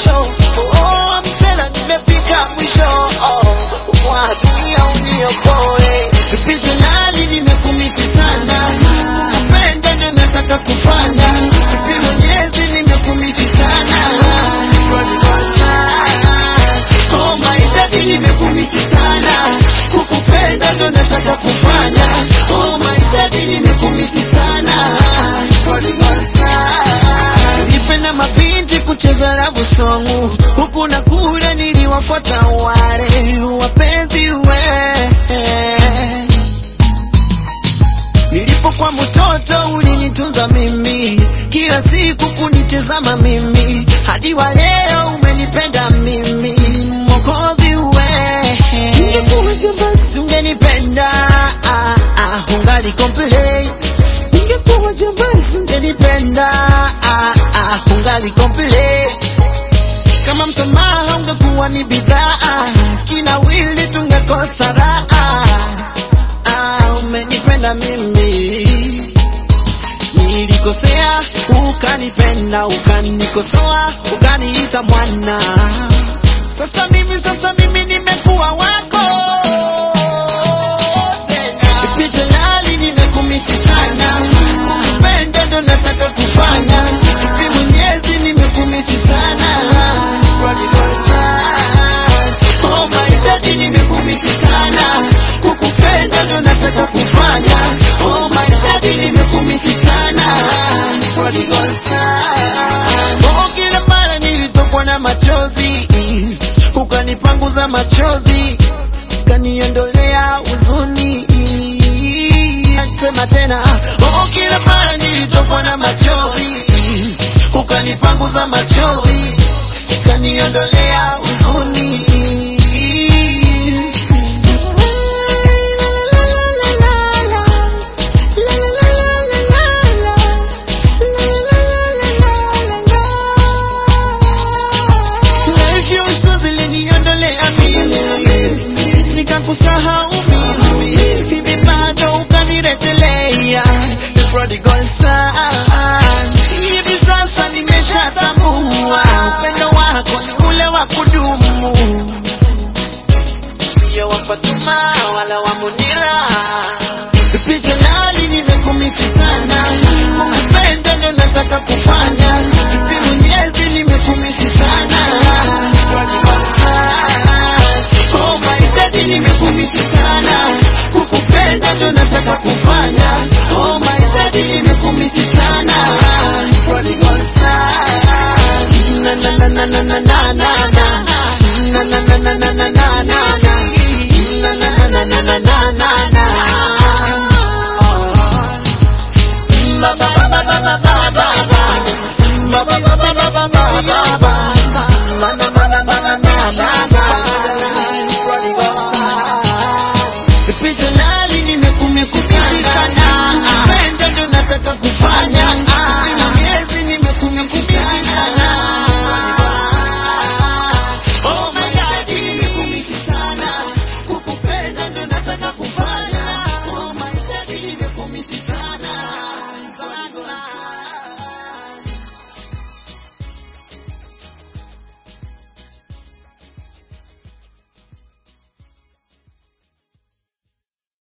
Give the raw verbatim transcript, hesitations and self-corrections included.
mwisho. Oh msela nimefika mwisho. Oh kwa dunia uniokoe. Personally nimekumisi sana, kukupenda ndio nataka kufanya. Bibi Mwenyezi nimekumisi sana, oh my daddy nimekumisi sana, kukupenda ndio nataka kufanya. Oh my daddy nimekumisi sana, nipenda mabinti kucheza love song, huku na kule niliwafuata wale wapenzi we. Nilipokuwa mtoto ulinitunza mimi, kila siku kunitazama mimi, hadi wa leo umenipenda mimi, Mwokozi we. Ungekuwa jambazi ungenipenda, ah, ah, ungali complain. Ungekuwa jambazi ungenipenda, ah, ah, ungali complain. Kama msamaha ungekuwa ni bidhaa, kina wili tungekosa raha. Ah, umenipenda mimi, nilikosea ukanipenda, ukanikosoa ukaniita mwana. Sasa mimi sasa mimi nimekuwa wako tena. Personally nimekumisi sana, kukupenda ndo nataka kufanya. Bibi Mwenyezi nimekumisi sana, oh my daddy nimekumisi sana, kukupenda ndo nataka kufanya. Oh my daddy nimekumisi sana, oh kila mara nilitokwa na machozi, ukanipanguza machozi, ukaniondolea huzuni. Sema tena, oh kila mara nilitokwa na machozi, ukanipanguza machozi, ukaniondolea huzuni. Nikakusahau mimi, hivi bado ukanirejelea. The prodigal son, hivi sasa nimeshatambua, upendo wako ni ule wa kudumu, sio wa Fatuma wala wa Munira. Personally nimekumisi sana, kukupenda ndo nataka kufanya. Bibi Mwenyezi nimekumisi sana, oh my daddy nimekumisi sana, kukupenda ndo nataka kufanya. Oh my daddy nimekumisi sana, prodigal son. Na na na na na na.